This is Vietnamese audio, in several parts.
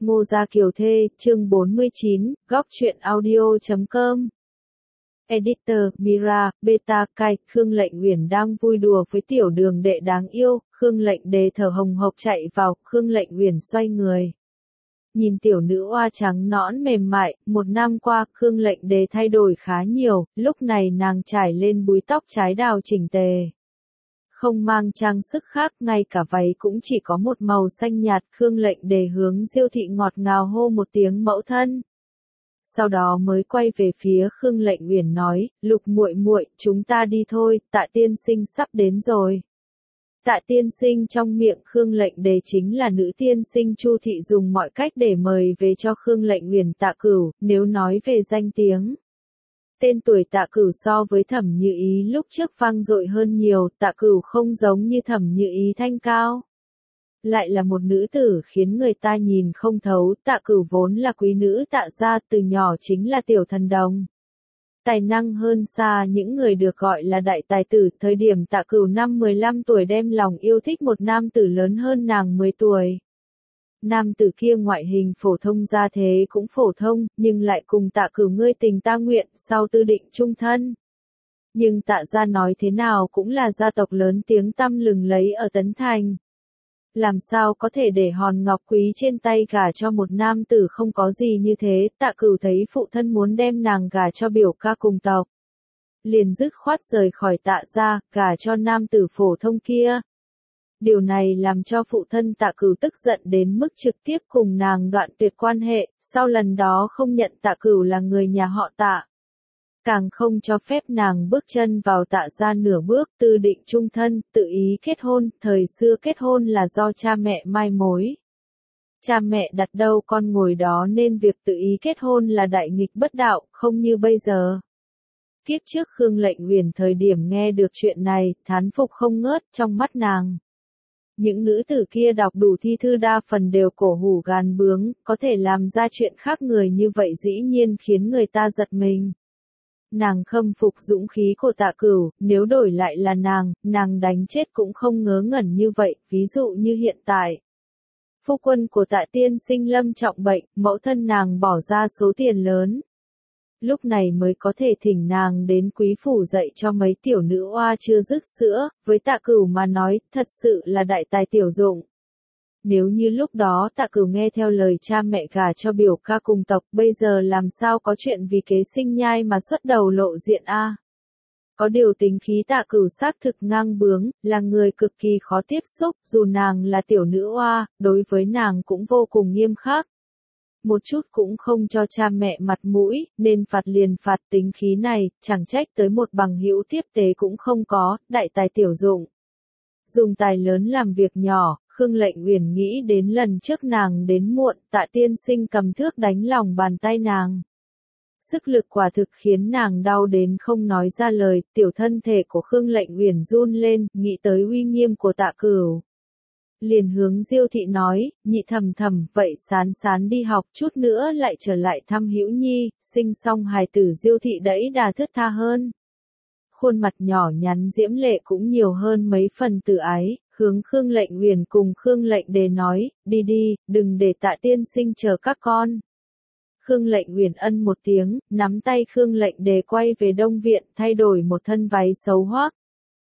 Ngô Gia Kiều Thê, chương 49, góc truyện audio.com. Editor, Mira, Beta, Kai, Khương Lệnh Uyển đang vui đùa với tiểu đường đệ đáng yêu, Khương Lệnh Đề thở hồng hộc chạy vào, Khương Lệnh Uyển xoay người. Nhìn tiểu nữ oa trắng nõn mềm mại, một năm qua, Khương Lệnh Đề thay đổi khá nhiều, lúc này nàng trải lên búi tóc trái đào chỉnh tề. Không mang trang sức khác, ngay cả váy cũng chỉ có một màu xanh nhạt, Khương Lệnh Đề hướng Diêu Thị ngọt ngào hô một tiếng mẫu thân. Sau đó mới quay về phía Khương Lệnh Uyển nói, Lục muội muội, chúng ta đi thôi, Tạ tiên sinh sắp đến rồi. Tạ tiên sinh trong miệng Khương Lệnh Đề chính là nữ tiên sinh Chu Thị dùng mọi cách để mời về cho Khương Lệnh Uyển Tạ Cửu, nếu nói về danh tiếng. Tên tuổi Tạ Cửu so với Thẩm Như Ý lúc trước vang dội hơn nhiều, Tạ Cửu không giống như Thẩm Như Ý thanh cao. Lại là một nữ tử khiến người ta nhìn không thấu, Tạ Cửu vốn là quý nữ Tạ gia, từ nhỏ chính là tiểu thần đồng. Tài năng hơn xa những người được gọi là đại tài tử, thời điểm Tạ Cửu năm 15 tuổi đem lòng yêu thích một nam tử lớn hơn nàng 10 tuổi. Nam tử kia ngoại hình phổ thông gia thế cũng phổ thông, nhưng lại cùng Tạ Cửu ngươi tình ta nguyện, sau tư định chung thân. Nhưng Tạ gia nói thế nào cũng là gia tộc lớn tiếng tăm lừng lấy ở Tấn Thành. Làm sao có thể để hòn ngọc quý trên tay gả cho một nam tử không có gì như thế, Tạ Cửu thấy phụ thân muốn đem nàng gả cho biểu ca cùng tộc. Liền dứt khoát rời khỏi Tạ gia, gả cho nam tử phổ thông kia. Điều này làm cho phụ thân Tạ Cửu tức giận đến mức trực tiếp cùng nàng đoạn tuyệt quan hệ, sau lần đó không nhận Tạ Cửu là người nhà họ Tạ. Càng không cho phép nàng bước chân vào Tạ gia nửa bước, tư định chung thân, tự ý kết hôn, thời xưa kết hôn là do cha mẹ mai mối. Cha mẹ đặt đâu con ngồi đó nên việc tự ý kết hôn là đại nghịch bất đạo, không như bây giờ. Kiếp trước Khương Lệnh Uyển thời điểm nghe được chuyện này, thán phục không ngớt trong mắt nàng. Những nữ tử kia đọc đủ thi thư đa phần đều cổ hủ gàn bướng, có thể làm ra chuyện khác người như vậy dĩ nhiên khiến người ta giật mình. Nàng khâm phục dũng khí của Tạ Cửu, nếu đổi lại là nàng đánh chết cũng không ngớ ngẩn như vậy, ví dụ như hiện tại. Phu quân của Tạ tiên sinh lâm trọng bệnh, mẫu thân nàng bỏ ra số tiền lớn. Lúc này mới có thể thỉnh nàng đến quý phủ dạy cho mấy tiểu nữ oa chưa dứt sữa, với Tạ Cửu mà nói, thật sự là đại tài tiểu dụng. Nếu như lúc đó Tạ Cửu nghe theo lời cha mẹ gả cho biểu ca cùng tộc, bây giờ làm sao có chuyện vì kế sinh nhai mà xuất đầu lộ diện a? Có điều tính khí Tạ Cửu xác thực ngang bướng, là người cực kỳ khó tiếp xúc, dù nàng là tiểu nữ oa, đối với nàng cũng vô cùng nghiêm khắc. Một chút cũng không cho cha mẹ mặt mũi, nên phạt liền phạt, tính khí này, chẳng trách tới một bằng hữu tiếp tế cũng không có, đại tài tiểu dụng. Dùng tài lớn làm việc nhỏ, Khương Lệnh Uyển nghĩ đến lần trước nàng đến muộn, Tạ tiên sinh cầm thước đánh lòng bàn tay nàng. Sức lực quả thực khiến nàng đau đến không nói ra lời, tiểu thân thể của Khương Lệnh Uyển run lên, nghĩ tới uy nghiêm của Tạ Cửu. Liền hướng Diêu Thị nói, nhị thầm, vậy sán đi học chút nữa lại trở lại thăm Hữu Nhi, sinh xong hài tử Diêu Thị đẫy đà thướt tha hơn. Khuôn mặt nhỏ nhắn diễm lệ cũng nhiều hơn mấy phần từ ái, hướng Khương Lệnh Uyển cùng Khương Lệnh Đề nói, đi, đừng để Tạ tiên sinh chờ các con. Khương Lệnh Uyển ân một tiếng, nắm tay Khương Lệnh Đề quay về Đông Viện, thay đổi một thân váy xấu hoác.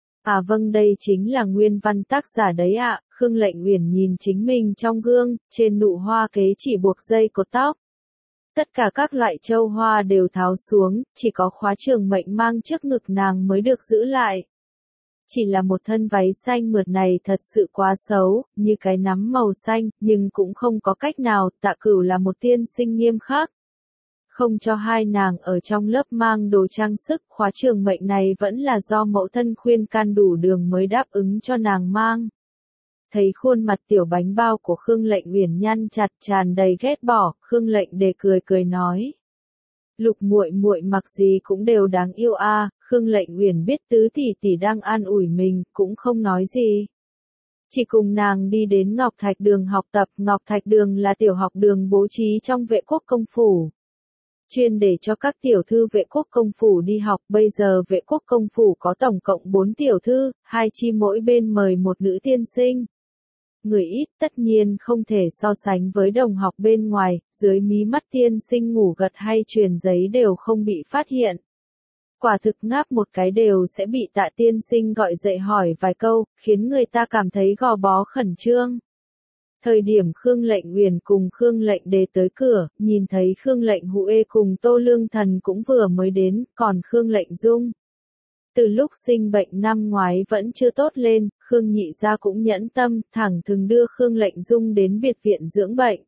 À vâng, đây chính là nguyên văn tác giả đấy ạ. Khương Lệnh Uyển nhìn chính mình trong gương, trên nụ hoa kế chỉ buộc dây cột tóc. Tất cả các loại châu hoa đều tháo xuống, chỉ có khóa trường mệnh mang trước ngực nàng mới được giữ lại. Chỉ là một thân váy xanh mượt này thật sự quá xấu, như cái nắm màu xanh, nhưng cũng không có cách nào, Tạ Cửu là một tiên sinh nghiêm khắc. Không cho hai nàng ở trong lớp mang đồ trang sức, khóa trường mệnh này vẫn là do mẫu thân khuyên can đủ đường mới đáp ứng cho nàng mang. Thấy khuôn mặt tiểu bánh bao của Khương Lệnh Uyển nhăn chặt tràn đầy ghét bỏ, Khương Lệnh Đề cười nói. Lục muội muội mặc gì cũng đều đáng yêu a. Khương Lệnh Uyển biết tứ tỷ đang an ủi mình, cũng không nói gì. Chỉ cùng nàng đi đến Ngọc Thạch Đường học tập, Ngọc Thạch Đường là tiểu học đường bố trí trong Vệ Quốc công phủ. Chuyên để cho các tiểu thư Vệ Quốc công phủ đi học, bây giờ Vệ Quốc công phủ có tổng cộng 4 tiểu thư, 2 chi mỗi bên mời một nữ tiên sinh. Người ít tất nhiên không thể so sánh với đồng học bên ngoài, dưới mí mắt tiên sinh ngủ gật hay truyền giấy đều không bị phát hiện. Quả thực ngáp một cái đều sẽ bị Tạ tiên sinh gọi dậy hỏi vài câu, khiến người ta cảm thấy gò bó khẩn trương. Thời điểm Khương Lệnh Uyển cùng Khương Lệnh Đề tới cửa, nhìn thấy Khương Lệnh Huệ cùng Tô Lương Thần cũng vừa mới đến, còn Khương Lệnh Dung. Từ lúc sinh bệnh năm ngoái vẫn chưa tốt lên, Khương Nhị gia cũng nhẫn tâm, thẳng thừng đưa Khương Lệnh Dung đến biệt viện dưỡng bệnh.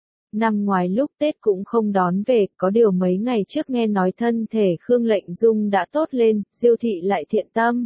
Năm ngoái lúc Tết cũng không đón về, có điều mấy ngày trước nghe nói thân thể Khương Lệnh Dung đã tốt lên, Diêu thị lại thiện tâm.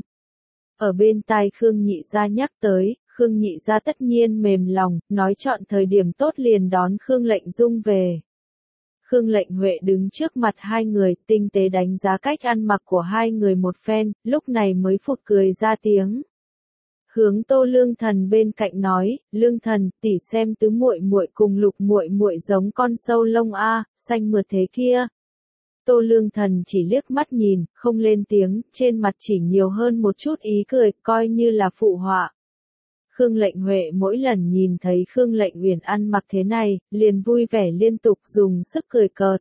Ở bên tai Khương Nhị gia nhắc tới, Khương Nhị gia tất nhiên mềm lòng, nói chọn thời điểm tốt liền đón Khương Lệnh Dung về. Khương Lệnh Huệ đứng trước mặt hai người, tinh tế đánh giá cách ăn mặc của hai người một phen, lúc này mới phụt cười ra tiếng. Hướng Tô Lương Thần bên cạnh nói, Lương Thần, tỷ xem tứ muội muội cùng Lục muội muội giống con sâu lông a, xanh mượt thế kia. Tô Lương Thần chỉ liếc mắt nhìn, không lên tiếng, trên mặt chỉ nhiều hơn một chút ý cười, coi như là phụ họa. Khương Lệnh Huệ mỗi lần nhìn thấy Khương Lệnh Uyển ăn mặc thế này, liền vui vẻ liên tục dùng sức cười cợt.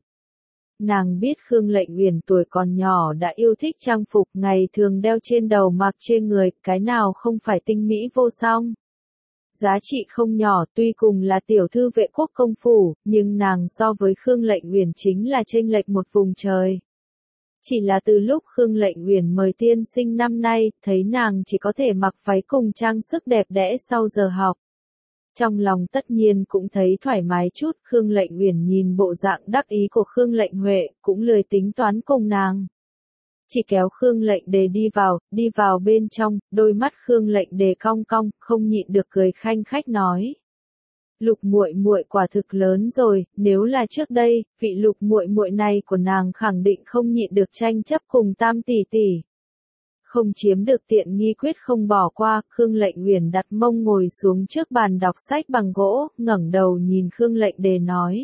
Nàng biết Khương Lệnh Uyển tuổi còn nhỏ đã yêu thích trang phục ngày thường đeo trên đầu mặc trên người, cái nào không phải tinh mỹ vô song. Giá trị không nhỏ, tuy cùng là tiểu thư vệ quốc công phủ, nhưng nàng so với Khương Lệnh Uyển chính là chênh lệch một vùng trời. Chỉ là từ lúc Khương Lệnh Uyển mời tiên sinh năm nay, thấy nàng chỉ có thể mặc váy cùng trang sức đẹp đẽ sau giờ học. Trong lòng tất nhiên cũng thấy thoải mái chút, Khương Lệnh Uyển nhìn bộ dạng đắc ý của Khương Lệnh Huệ, cũng lười tính toán cùng nàng. Chỉ kéo Khương Lệnh Đề đi vào bên trong, đôi mắt Khương Lệnh Đề cong cong, không nhịn được cười khanh khách nói. Lục muội muội quả thực lớn rồi, nếu là trước đây, vị Lục muội muội này của nàng khẳng định không nhịn được tranh chấp cùng Tam tỷ tỷ. Không chiếm được tiện nghi quyết không bỏ qua, Khương Lệnh Uyển đặt mông ngồi xuống trước bàn đọc sách bằng gỗ, ngẩng đầu nhìn Khương Lệnh Đề nói.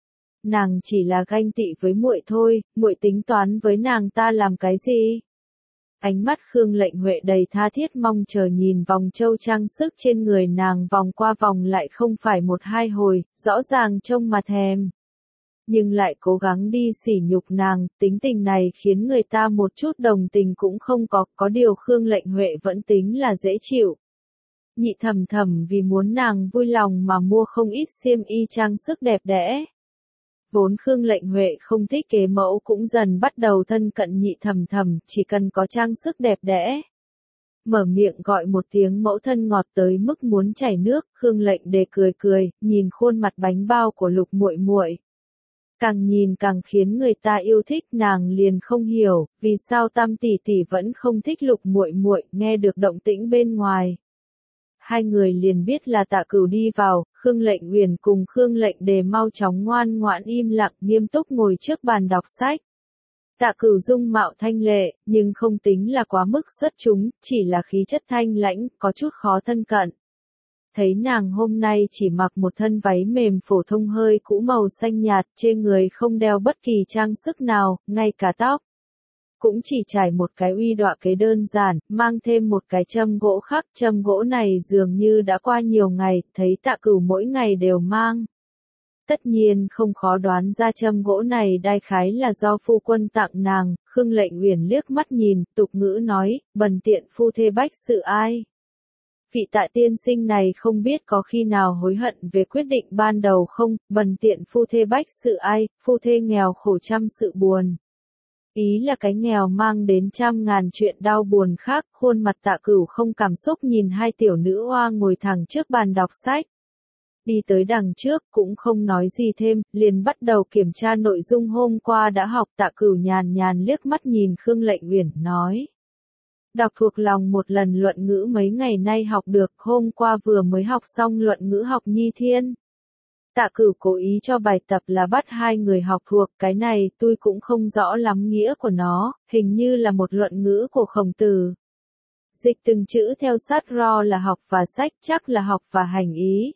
Nàng chỉ là ganh tị với muội thôi, muội tính toán với nàng ta làm cái gì? Ánh mắt Khương Lệnh Huệ đầy tha thiết mong chờ nhìn vòng châu trang sức trên người nàng vòng qua vòng lại không phải một hai hồi, rõ ràng trông mà thèm. Nhưng lại cố gắng đi sỉ nhục nàng, tính tình này khiến người ta một chút đồng tình cũng không có điều Khương Lệnh Huệ vẫn tính là dễ chịu. Nhị thầm thầm vì muốn nàng vui lòng mà mua không ít xiêm y trang sức đẹp đẽ. Vốn Khương Lệnh Huệ không thích kế mẫu cũng dần bắt đầu thân cận nhị thầm thầm, chỉ cần có trang sức đẹp đẽ. Mở miệng gọi một tiếng mẫu thân ngọt tới mức muốn chảy nước, Khương Lệnh Đề cười cười, nhìn khuôn mặt bánh bao của Lục muội muội. Càng nhìn càng khiến người ta yêu thích, nàng liền không hiểu, vì sao Tam tỷ tỷ vẫn không thích Lục muội muội, nghe được động tĩnh bên ngoài. Hai người liền biết là Tạ Cửu đi vào, Khương Lệnh Uyển cùng Khương Lệnh Đề mau chóng ngoan ngoãn im lặng nghiêm túc ngồi trước bàn đọc sách. Tạ Cửu dung mạo thanh lệ, nhưng không tính là quá mức xuất chúng, chỉ là khí chất thanh lãnh, có chút khó thân cận. Thấy nàng hôm nay chỉ mặc một thân váy mềm phổ thông hơi cũ màu xanh nhạt, trên người không đeo bất kỳ trang sức nào, ngay cả tóc. Cũng chỉ trải một cái uy đọa kế đơn giản, mang thêm một cái châm gỗ khắc, châm gỗ này dường như đã qua nhiều ngày, thấy Tạ Cửu mỗi ngày đều mang. Tất nhiên không khó đoán ra châm gỗ này đại khái là do phu quân tặng nàng, Khương Lệnh Uyển liếc mắt nhìn, tục ngữ nói, bần tiện phu thê bách sự ai. Vị Tạ tiên sinh này không biết có khi nào hối hận về quyết định ban đầu không, bần tiện phu thê bách sự ai, phu thê nghèo khổ trăm sự buồn. Ý là cái nghèo mang đến trăm ngàn chuyện đau buồn khác, khuôn mặt Tạ Cửu không cảm xúc nhìn hai tiểu nữ oa ngồi thẳng trước bàn đọc sách. Đi tới đằng trước cũng không nói gì thêm, liền bắt đầu kiểm tra nội dung hôm qua đã học. Tạ Cửu nhàn nhàn liếc mắt nhìn Khương Lệnh Uyển nói. Đọc thuộc lòng một lần luận ngữ mấy ngày nay học được, hôm qua vừa mới học xong luận ngữ học nhi thiên. Tạ Cửu cố ý cho bài tập là bắt hai người học thuộc, cái này tôi cũng không rõ lắm nghĩa của nó, hình như là một luận ngữ của Khổng Tử. Dịch từng chữ theo sát ro là học và sách, chắc là học và hành ý.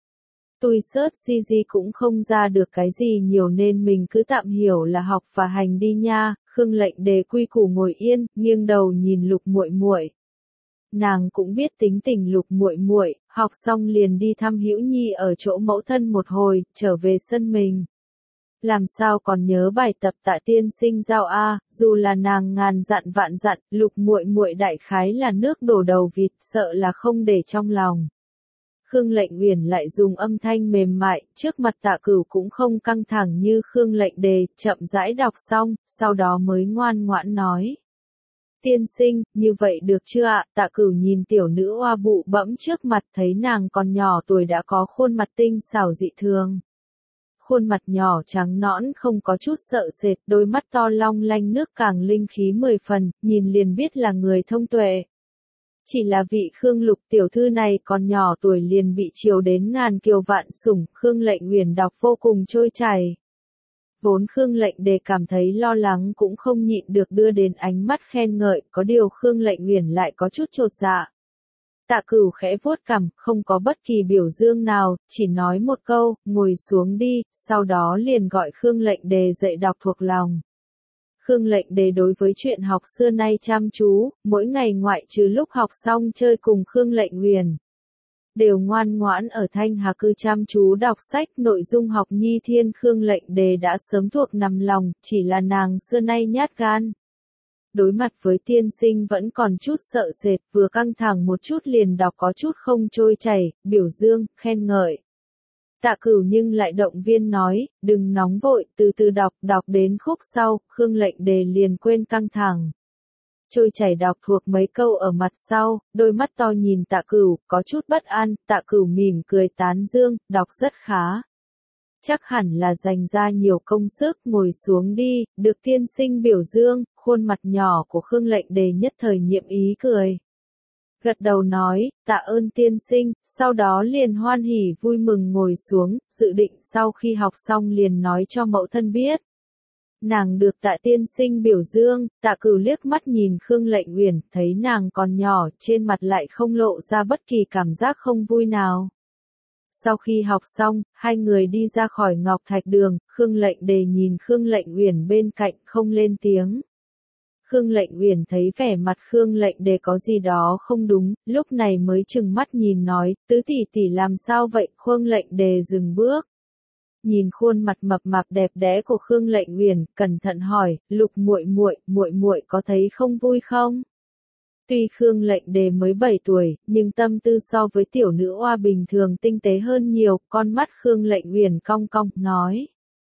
Tôi search CG cũng không ra được cái gì nhiều nên mình cứ tạm hiểu là học và hành đi nha. Khương Lệnh Đề quy củ ngồi yên, nghiêng đầu nhìn Lục muội muội. Nàng cũng biết tính tình Lục Muội Muội, học xong liền đi thăm Hữu Nhi ở chỗ mẫu thân một hồi, trở về sân mình. Làm sao còn nhớ bài tập Tạ tiên sinh giao a, dù là nàng ngàn dặn vạn dặn, Lục Muội Muội đại khái là nước đổ đầu vịt, sợ là không để trong lòng. Khương Lệnh Uyển lại dùng âm thanh mềm mại, trước mặt Tạ Cửu cũng không căng thẳng như Khương Lệnh Đề, chậm rãi đọc xong, sau đó mới ngoan ngoãn nói. Tiên sinh, như vậy được chưa ạ? Tạ Cửu nhìn tiểu nữ oa bụ bẫm trước mặt, thấy nàng còn nhỏ tuổi đã có khuôn mặt tinh xảo dị thường. Khuôn mặt nhỏ trắng nõn không có chút sợ sệt, đôi mắt to long lanh nước càng linh khí 10 phần, nhìn liền biết là người thông tuệ. Chỉ là vị Khương Lục tiểu thư này còn nhỏ tuổi liền bị chiều đến ngàn kiều vạn sủng, Khương Lệnh Uyển đọc vô cùng trôi chảy. Vốn Khương Lệnh Đề cảm thấy lo lắng cũng không nhịn được đưa đến ánh mắt khen ngợi, có điều Khương Lệnh Uyển lại có chút chột dạ. Tạ Cửu khẽ vuốt cằm, không có bất kỳ biểu dương nào, chỉ nói một câu, ngồi xuống đi, sau đó liền gọi Khương Lệnh Đề dậy đọc thuộc lòng. Khương Lệnh Đề đối với chuyện học xưa nay chăm chú, mỗi ngày ngoại trừ lúc học xong chơi cùng Khương Lệnh Uyển, đều ngoan ngoãn ở Thanh Hà Cư chăm chú đọc sách, nội dung học nhi thiên Khương Lệnh Đề đã sớm thuộc nằm lòng, chỉ là nàng xưa nay nhát gan. Đối mặt với tiên sinh vẫn còn chút sợ sệt, vừa căng thẳng một chút liền đọc có chút không trôi chảy, biểu dương, khen ngợi. Tạ Cửu nhưng lại động viên nói, đừng nóng vội, từ từ đọc, đọc đến khúc sau, Khương Lệnh Đề liền quên căng thẳng. Trôi chảy đọc thuộc mấy câu ở mặt sau, đôi mắt to nhìn Tạ Cửu, có chút bất an, Tạ Cửu mỉm cười tán dương, đọc rất khá. Chắc hẳn là dành ra nhiều công sức, ngồi xuống đi, được tiên sinh biểu dương, khuôn mặt nhỏ của Khương Lệnh Đề nhất thời nhiệm ý cười. Gật đầu nói, tạ ơn tiên sinh, sau đó liền hoan hỉ vui mừng ngồi xuống, dự định sau khi học xong liền nói cho mẫu thân biết. Nàng được Tạ tiên sinh biểu dương, Tạ Cửu liếc mắt nhìn Khương Lệnh Uyển, thấy nàng còn nhỏ, trên mặt lại không lộ ra bất kỳ cảm giác không vui nào. Sau khi học xong, hai người đi ra khỏi Ngọc Thạch Đường, Khương Lệnh Đề nhìn Khương Lệnh Uyển bên cạnh không lên tiếng. Khương Lệnh Uyển thấy vẻ mặt Khương Lệnh Đề có gì đó không đúng, lúc này mới trừng mắt nhìn nói, tứ tỷ tỷ làm sao vậy? Khương Lệnh Đề dừng bước. Nhìn khuôn mặt mập mạp đẹp đẽ của Khương Lệnh Uyển, cẩn thận hỏi, Lục muội muội có thấy không vui không? Tuy Khương Lệnh Đề mới 7 tuổi, nhưng tâm tư so với tiểu nữ oa bình thường tinh tế hơn nhiều, con mắt Khương Lệnh Uyển cong cong, nói.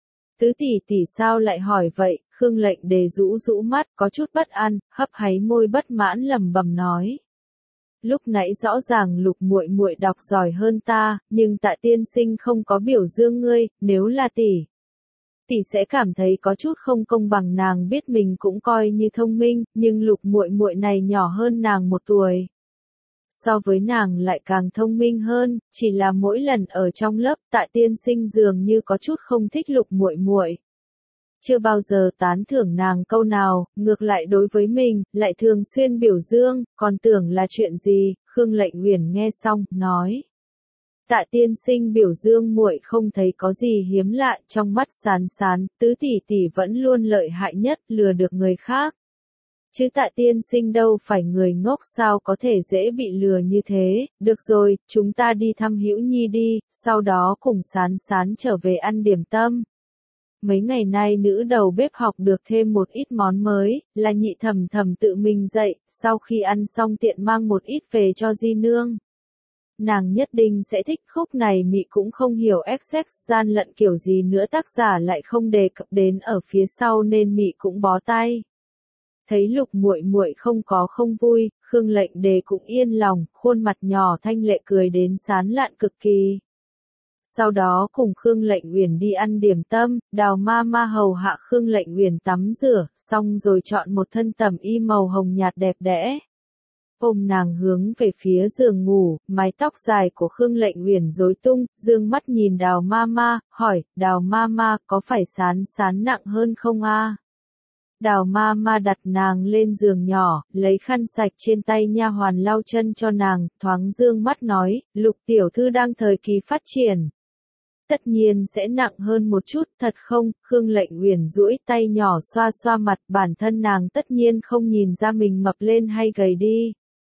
Tứ tỷ tỷ sao lại hỏi vậy? Khương Lệnh Đề rũ rũ mắt, có chút bất an, hấp háy môi bất mãn lẩm bẩm nói. Lúc nãy rõ ràng Lục muội muội đọc giỏi hơn ta, nhưng Tạ tiên sinh không có biểu dương ngươi, nếu là tỷ sẽ cảm thấy có chút không công bằng, nàng biết mình cũng coi như thông minh, nhưng Lục muội muội này nhỏ hơn nàng 1 tuổi. So với nàng lại càng thông minh hơn, chỉ là mỗi lần ở trong lớp, Tạ tiên sinh dường như có chút không thích Lục muội muội. Chưa bao giờ tán thưởng nàng câu nào, ngược lại đối với mình, lại thường xuyên biểu dương, còn tưởng là chuyện gì, Khương Lệnh Uyển nghe xong, nói. Tạ tiên sinh biểu dương muội không thấy có gì hiếm lạ, trong mắt sán sán, tứ tỷ tỷ vẫn luôn lợi hại nhất, lừa được người khác. Chứ Tạ tiên sinh đâu phải người ngốc, sao có thể dễ bị lừa như thế, được rồi, chúng ta đi thăm Hữu Nhi đi, sau đó cùng sán sán trở về ăn điểm tâm. Mấy ngày nay nữ đầu bếp học được thêm một ít món mới, là Nhị Thẩm Thẩm tự mình dạy, sau khi ăn xong tiện mang một ít về cho di nương. Nàng nhất định sẽ thích khúc này, mị cũng không hiểu XX gian lận kiểu gì nữa, tác giả lại không đề cập đến ở phía sau nên mị cũng bó tay. Thấy Lục muội muội không vui, Khương Lệnh Đề cũng yên lòng, khuôn mặt nhỏ thanh lệ cười đến sán lạn cực kỳ. Sau đó cùng Khương Lệnh Uyển đi ăn điểm tâm, Đào ma ma hầu hạ Khương Lệnh Uyển tắm rửa, xong rồi chọn một thân tẩm y màu hồng nhạt đẹp đẽ. Ôm nàng hướng về phía giường ngủ, mái tóc dài của Khương Lệnh Uyển rối tung, dương mắt nhìn Đào ma ma, hỏi, Đào ma ma có phải sán sán nặng hơn không a? Đào ma ma đặt nàng lên giường nhỏ, lấy khăn sạch trên tay nha hoàn lau chân cho nàng, thoáng dương mắt nói, Lục tiểu thư đang thời kỳ phát triển. Tất nhiên sẽ nặng hơn một chút, thật không? Khương Lệnh Uyển duỗi tay nhỏ xoa xoa mặt, bản thân nàng tất nhiên không nhìn ra mình mập lên hay gầy đi.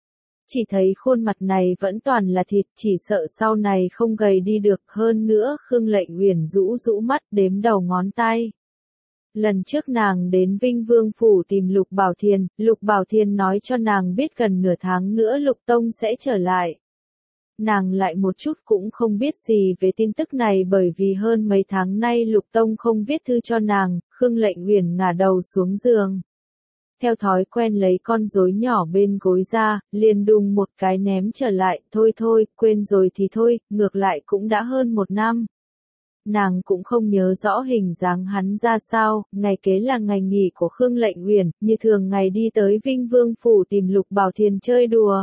Chỉ thấy khuôn mặt này vẫn toàn là thịt, chỉ sợ sau này không gầy đi được. Hơn nữa Khương Lệnh Uyển rũ rũ mắt đếm đầu ngón tay. Lần trước nàng đến Vinh Vương Phủ tìm Lục Bảo Thiền nói cho nàng biết gần nửa tháng nữa Lục Tông sẽ trở lại. Nàng lại một chút cũng không biết gì về tin tức này bởi vì hơn mấy tháng nay Lục Tông không viết thư cho nàng. Khương Lệnh Uyển ngả đầu xuống giường. Theo thói quen lấy con rối nhỏ bên gối ra, liền đùng một cái ném trở lại. Thôi thôi, quên rồi thì thôi, ngược lại cũng đã hơn 1 năm. Nàng cũng không nhớ rõ hình dáng hắn ra sao. Ngày kế là ngày nghỉ của Khương Lệnh Uyển, như thường ngày đi tới Vinh Vương Phủ tìm Lục Bảo Thiền chơi đùa.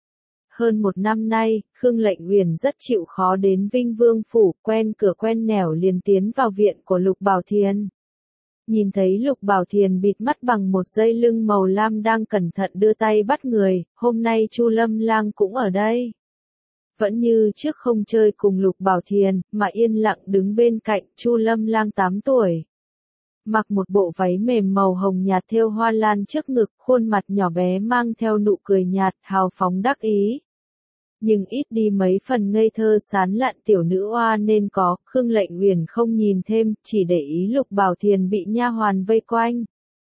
Hơn 1 năm nay, Khương Lệnh Uyển rất chịu khó đến Vinh Vương Phủ, quen cửa quen nẻo liền tiến vào viện của Lục Bảo Thiền. Nhìn thấy Lục Bảo Thiền bịt mắt bằng một dây lưng màu lam đang cẩn thận đưa tay bắt người. Hôm nay Chu Lâm Lang cũng ở đây. Vẫn như trước không chơi cùng Lục Bảo Thiền, mà yên lặng đứng bên cạnh. Chu Lâm Lang 8 tuổi. Mặc một bộ váy mềm màu hồng nhạt thêu hoa lan trước ngực, khuôn mặt nhỏ bé mang theo nụ cười nhạt, hào phóng đắc ý. Nhưng ít đi mấy phần ngây thơ sán lạn tiểu nữ oa nên có. Khương Lệnh Uyển không nhìn thêm, chỉ để ý Lục Bảo Thiền bị nha hoàn vây quanh.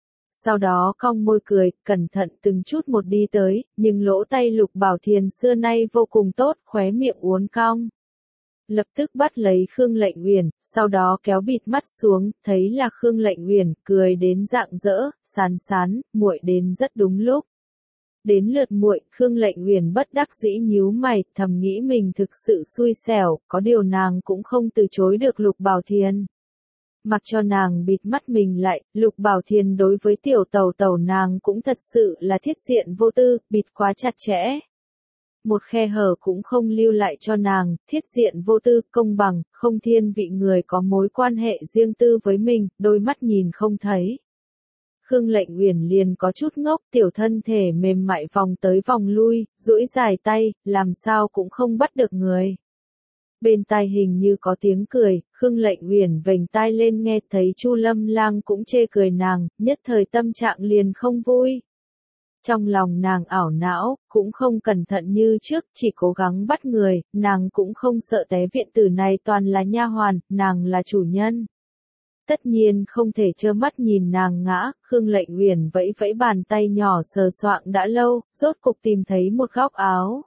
Sau đó cong môi cười, cẩn thận từng chút một đi tới, nhưng lỗ tay Lục Bảo Thiền xưa nay vô cùng tốt, khóe miệng uốn cong. Lập tức bắt lấy Khương Lệnh Uyển, sau đó kéo bịt mắt xuống, thấy là Khương Lệnh Uyển, cười đến rạng rỡ, sán sán, muội đến rất đúng lúc. Đến lượt muội, Khương Lệnh Uyển bất đắc dĩ nhíu mày, thầm nghĩ mình thực sự xui xẻo, có điều nàng cũng không từ chối được Lục Bảo Thiền. Mặc cho nàng bịt mắt mình lại, Lục Bảo Thiền đối với tiểu tẩu tẩu nàng cũng thật sự là thiết diện vô tư, bịt quá chặt chẽ. Một khe hở cũng không lưu lại cho nàng, thiết diện vô tư, công bằng, không thiên vị người có mối quan hệ riêng tư với mình, đôi mắt nhìn không thấy. Khương Lệnh Uyển liền có chút ngốc, tiểu thân thể mềm mại vòng tới vòng lui, duỗi dài tay, làm sao cũng không bắt được người. Bên tai hình như có tiếng cười, Khương Lệnh Uyển vểnh tai lên nghe thấy Chu Lâm Lang cũng chê cười nàng, nhất thời tâm trạng liền không vui. Trong lòng nàng ảo não, cũng không cẩn thận như trước, chỉ cố gắng bắt người, nàng cũng không sợ té viện tử này toàn là nha hoàn, nàng là chủ nhân. Tất nhiên không thể trơ mắt nhìn nàng ngã. Khương Lệnh Uyển vẫy vẫy bàn tay nhỏ sờ soạng đã lâu, rốt cục tìm thấy một góc áo.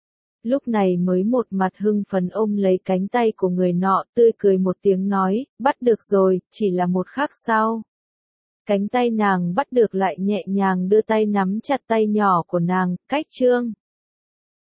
Lúc này mới một mặt hưng phấn ôm lấy cánh tay của người nọ, tươi cười một tiếng nói, bắt được rồi, chỉ là một khắc sau. Cánh tay nàng bắt được lại nhẹ nhàng đưa tay nắm chặt tay nhỏ của nàng, cách trương.